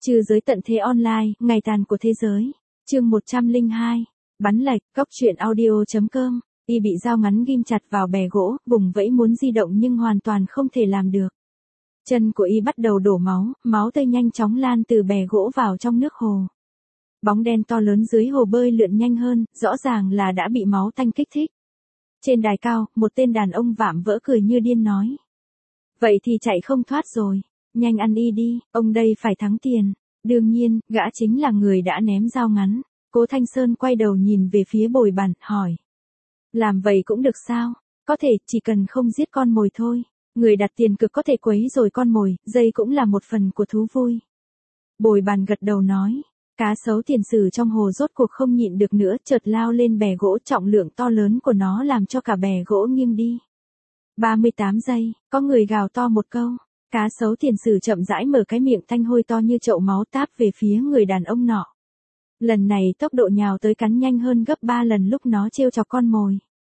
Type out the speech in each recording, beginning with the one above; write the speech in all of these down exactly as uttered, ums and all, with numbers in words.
Trừ giới tận thế online, ngày tàn của thế giới. Chương một trăm lẻ hai. Bắn lệch, góc truyện audio.com. Y bị dao ngắn ghim chặt vào bè gỗ, vùng vẫy muốn di động nhưng hoàn toàn không thể làm được. Chân của Y bắt đầu đổ máu, máu tươi nhanh chóng lan từ bè gỗ vào trong nước hồ. Bóng đen to lớn dưới hồ bơi lượn nhanh hơn, rõ ràng là đã bị máu tanh kích thích. Trên đài cao, một tên đàn ông vạm vỡ cười như điên nói. Vậy thì chạy không thoát rồi. Nhanh ăn Y đi, ông đây phải thắng tiền. Đương nhiên, gã chính là người đã ném dao ngắn. Cố Thanh Sơn quay đầu nhìn về phía bồi bàn, hỏi. Làm vậy cũng được sao? Có thể, chỉ cần không giết con mồi thôi. Người đặt tiền cực có thể quấy rồi con mồi, dây cũng là một phần của thú vui. Bồi bàn gật đầu nói. Cá sấu tiền sử trong hồ rốt cuộc không nhịn được nữa, chợt lao lên bè gỗ, trọng lượng to lớn của nó làm cho cả bè gỗ nghiêng đi. ba mươi tám giây, có người gào to một câu. Cá sấu tiền sử chậm rãi mở cái miệng tanh hôi to như chậu máu táp về phía người đàn ông nọ. Lần này tốc độ nhào tới cắn nhanh hơn gấp ba lần lúc nó trêu chọc con mồi.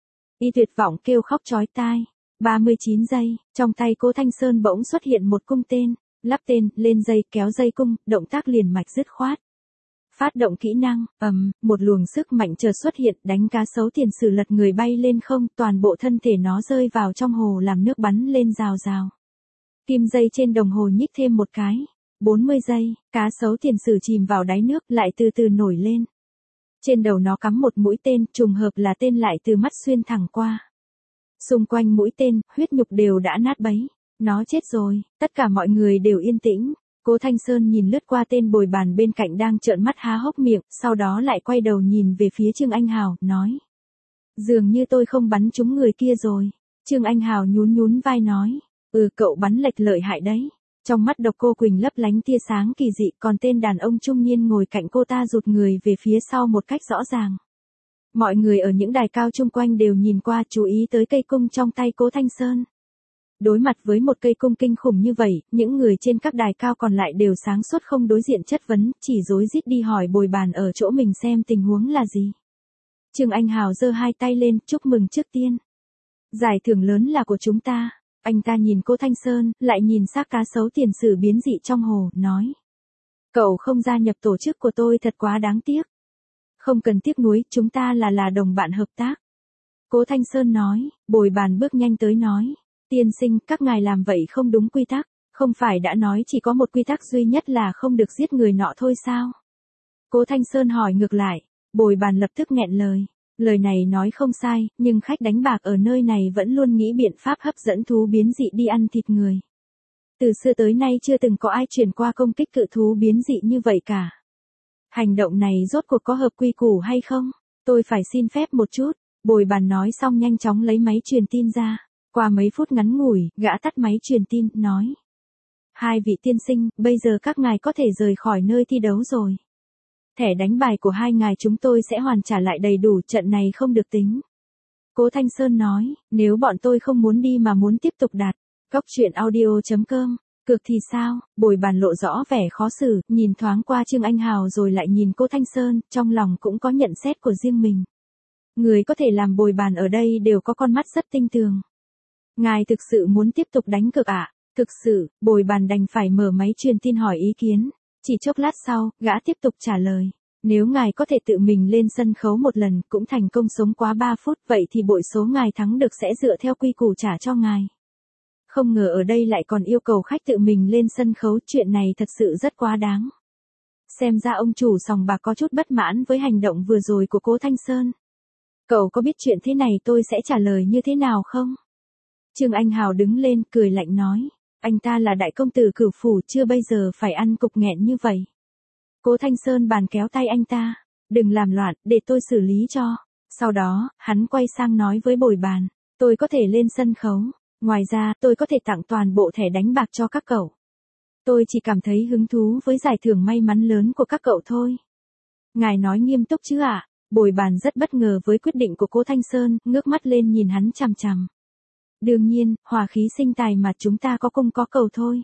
Y tuyệt vọng kêu khóc chói tai. ba mươi chín giây, trong tay Cố Thanh Sơn bỗng xuất hiện một cung tên, lắp tên, lên dây, kéo dây cung, động tác liền mạch dứt khoát. Phát động kỹ năng, ầm, một luồng sức mạnh chợt xuất hiện, đánh cá sấu tiền sử lật người bay lên không, toàn bộ thân thể nó rơi vào trong hồ làm nước bắn lên rào rào. Kim dây trên đồng hồ nhích thêm một cái. bốn mươi giây, cá sấu tiền sử chìm vào đáy nước, lại từ từ nổi lên. Trên đầu nó cắm một mũi tên, trùng hợp là tên lại từ mắt xuyên thẳng qua. Xung quanh mũi tên, huyết nhục đều đã nát bấy. Nó chết rồi, tất cả mọi người đều yên tĩnh. Cố Thanh Sơn nhìn lướt qua tên bồi bàn bên cạnh đang trợn mắt há hốc miệng, sau đó lại quay đầu nhìn về phía Trương Anh Hào, nói. Dường như tôi không bắn trúng người kia rồi. Trương Anh Hào nhún nhún vai nói. Ừ, cậu bắn lệch lợi hại đấy. Trong mắt Độc Cô Quỳnh lấp lánh tia sáng kỳ dị, còn tên đàn ông trung niên ngồi cạnh cô ta rụt người về phía sau một cách rõ ràng. Mọi người ở những đài cao chung quanh đều nhìn qua, chú ý tới cây cung trong tay Cố Thanh Sơn. Đối mặt với một cây cung kinh khủng như vậy, những người trên các đài cao còn lại đều sáng suốt không đối diện chất vấn, chỉ rối rít đi hỏi bồi bàn ở chỗ mình xem tình huống là gì. Trương Anh Hào giơ hai tay lên, chúc mừng trước tiên. Giải thưởng lớn là của chúng ta. Anh ta nhìn Cố Thanh Sơn, lại nhìn xác cá sấu tiền sử biến dị trong hồ, nói. Cậu không gia nhập tổ chức của tôi thật quá đáng tiếc. Không cần tiếc nuối, chúng ta là là đồng bạn hợp tác. Cố Thanh Sơn nói, bồi bàn bước nhanh tới nói. Tiên sinh, các ngài làm vậy không đúng quy tắc, không phải đã nói chỉ có một quy tắc duy nhất là không được giết người nọ thôi sao? Cố Thanh Sơn hỏi ngược lại, bồi bàn lập tức nghẹn lời. Lời này nói không sai, nhưng khách đánh bạc ở nơi này vẫn luôn nghĩ biện pháp hấp dẫn thú biến dị đi ăn thịt người. Từ xưa tới nay chưa từng có ai truyền qua công kích cự thú biến dị như vậy cả. Hành động này rốt cuộc có hợp quy củ hay không? Tôi phải xin phép một chút. Bồi bàn nói xong nhanh chóng lấy máy truyền tin ra. Qua mấy phút ngắn ngủi, gã tắt máy truyền tin, nói. Hai vị tiên sinh, bây giờ các ngài có thể rời khỏi nơi thi đấu rồi. Thẻ đánh bài của hai ngài chúng tôi sẽ hoàn trả lại đầy đủ, trận này không được tính. Cố Thanh Sơn nói, nếu bọn tôi không muốn đi mà muốn tiếp tục đặt. Góc truyện audio.com. Cược thì sao? Bồi bàn lộ rõ vẻ khó xử, nhìn thoáng qua Trương Anh Hào rồi lại nhìn Cố Thanh Sơn, trong lòng cũng có nhận xét của riêng mình. Người có thể làm bồi bàn ở đây đều có con mắt rất tinh tường. Ngài thực sự muốn tiếp tục đánh cược ạ? À? Thực sự, bồi bàn đành phải mở máy truyền tin hỏi ý kiến. Chỉ chốc lát sau, gã tiếp tục trả lời. Nếu ngài có thể tự mình lên sân khấu một lần, cũng thành công sống quá ba phút, vậy thì bội số ngài thắng được sẽ dựa theo quy củ trả cho ngài. Không ngờ ở đây lại còn yêu cầu khách tự mình lên sân khấu, chuyện này thật sự rất quá đáng. Xem ra ông chủ sòng bạc có chút bất mãn với hành động vừa rồi của Cố Thanh Sơn. Cậu có biết chuyện thế này tôi sẽ trả lời như thế nào không? Trương Anh Hào đứng lên, cười lạnh nói. Anh ta là đại công tử cửu phủ, chưa bây giờ phải ăn cục nghẹn như vậy. Cố Thanh Sơn bàn kéo tay anh ta. Đừng làm loạn, để tôi xử lý cho. Sau đó, hắn quay sang nói với bồi bàn. Tôi có thể lên sân khấu. Ngoài ra, tôi có thể tặng toàn bộ thẻ đánh bạc cho các cậu. Tôi chỉ cảm thấy hứng thú với giải thưởng may mắn lớn của các cậu thôi. Ngài nói nghiêm túc chứ ạ? À? Bồi bàn rất bất ngờ với quyết định của Cố Thanh Sơn, ngước mắt lên nhìn hắn chằm chằm. Đương nhiên, hòa khí sinh tài mà, chúng ta có cung có cầu thôi.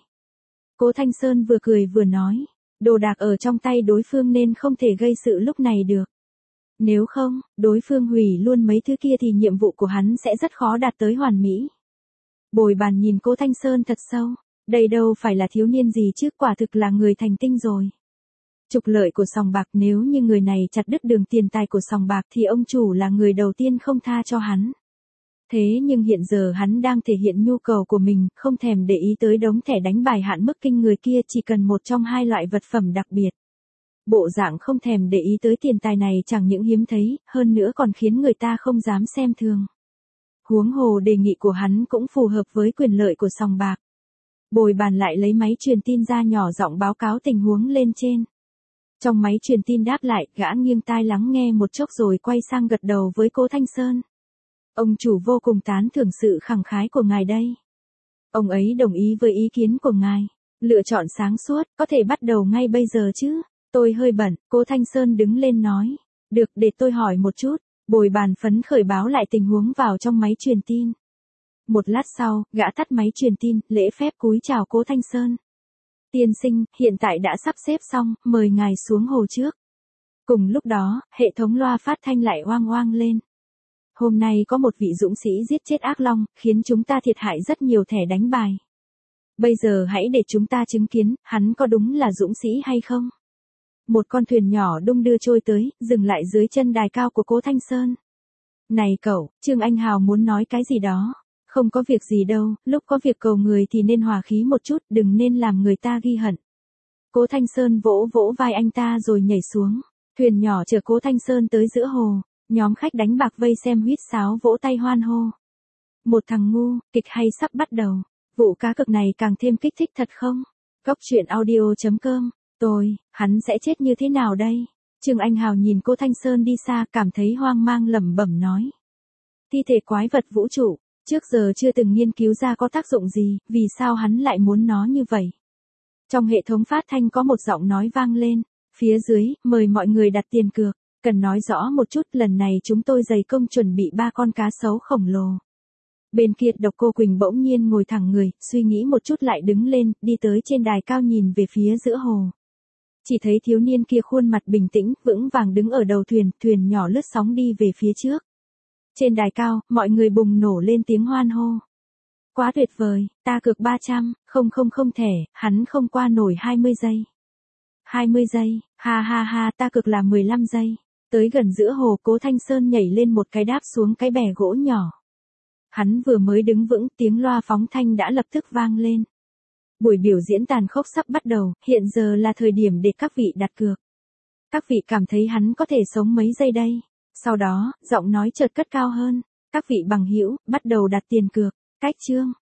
Cố Thanh Sơn vừa cười vừa nói. Đồ đạc ở trong tay đối phương nên không thể gây sự lúc này được. Nếu không, đối phương hủy luôn mấy thứ kia thì nhiệm vụ của hắn sẽ rất khó đạt tới hoàn mỹ. Bồi bàn nhìn Cố Thanh Sơn thật sâu. Đây đâu phải là thiếu niên gì chứ, quả thực là người thành tinh rồi. Trục lợi của sòng bạc, nếu như người này chặt đứt đường tiền tài của sòng bạc thì ông chủ là người đầu tiên không tha cho hắn. Thế nhưng hiện giờ hắn đang thể hiện nhu cầu của mình, không thèm để ý tới đống thẻ đánh bài hạn mức kinh người kia, chỉ cần một trong hai loại vật phẩm đặc biệt. Bộ dạng không thèm để ý tới tiền tài này chẳng những hiếm thấy, hơn nữa còn khiến người ta không dám xem thường. Huống hồ đề nghị của hắn cũng phù hợp với quyền lợi của sòng bạc. Bồi bàn lại lấy máy truyền tin ra nhỏ giọng báo cáo tình huống lên trên. Trong máy truyền tin đáp lại, gã nghiêng tai lắng nghe một chốc rồi quay sang gật đầu với Cố Thanh Sơn. Ông chủ vô cùng tán thưởng sự khẳng khái của ngài đây. Ông ấy đồng ý với ý kiến của ngài. Lựa chọn sáng suốt, có thể bắt đầu ngay bây giờ chứ. Tôi hơi bận, Cố Thanh Sơn đứng lên nói. Được, để tôi hỏi một chút. Bồi bàn phấn khởi báo lại tình huống vào trong máy truyền tin. Một lát sau, gã tắt máy truyền tin, lễ phép cúi chào Cố Thanh Sơn. Tiên sinh, hiện tại đã sắp xếp xong, mời ngài xuống hồ trước. Cùng lúc đó, hệ thống loa phát thanh lại oang oang lên. Hôm nay có một vị dũng sĩ giết chết ác long, khiến chúng ta thiệt hại rất nhiều thẻ đánh bài. Bây giờ hãy để chúng ta chứng kiến, hắn có đúng là dũng sĩ hay không? Một con thuyền nhỏ đung đưa trôi tới, dừng lại dưới chân đài cao của Cố Thanh Sơn. Này cậu, Trương Anh Hào muốn nói cái gì đó. Không có việc gì đâu, lúc có việc cầu người thì nên hòa khí một chút, đừng nên làm người ta ghi hận. Cố Thanh Sơn vỗ vỗ vai anh ta rồi nhảy xuống. Thuyền nhỏ chở Cố Thanh Sơn tới giữa hồ. Nhóm khách đánh bạc vây xem huýt sáo vỗ tay hoan hô. Một thằng ngu, kịch hay sắp bắt đầu. Vụ cá cược này càng thêm kích thích thật không? Góc truyện audio chấm com. Tôi, hắn sẽ chết như thế nào đây? Trương Anh Hào nhìn Cố Thanh Sơn đi xa, cảm thấy hoang mang lẩm bẩm nói. Thi thể quái vật vũ trụ, trước giờ chưa từng nghiên cứu ra có tác dụng gì, vì sao hắn lại muốn nó như vậy? Trong hệ thống phát thanh có một giọng nói vang lên. Phía dưới, mời mọi người đặt tiền cược. Cần nói rõ một chút, lần này chúng tôi dày công chuẩn bị ba con cá sấu khổng lồ. Bên kia Độc Cô Quỳnh bỗng nhiên ngồi thẳng người, suy nghĩ một chút lại đứng lên, đi tới trên đài cao nhìn về phía giữa hồ. Chỉ thấy thiếu niên kia khuôn mặt bình tĩnh, vững vàng đứng ở đầu thuyền, thuyền nhỏ lướt sóng đi về phía trước. Trên đài cao, mọi người bùng nổ lên tiếng hoan hô. Quá tuyệt vời, ta cược ba trăm, không không không thẻ, hắn không qua nổi hai mươi giây. hai mươi giây, ha ha ha, ta cược là mười lăm giây. Tới gần giữa hồ, Cố Thanh Sơn nhảy lên một cái đáp xuống cái bè gỗ nhỏ. Hắn vừa mới đứng vững, tiếng loa phóng thanh đã lập tức vang lên. Buổi biểu diễn tàn khốc sắp bắt đầu, hiện giờ là thời điểm để các vị đặt cược. Các vị cảm thấy hắn có thể sống mấy giây đây? Sau đó, giọng nói chợt cất cao hơn. Các vị bằng hữu, bắt đầu đặt tiền cược. Cách chương.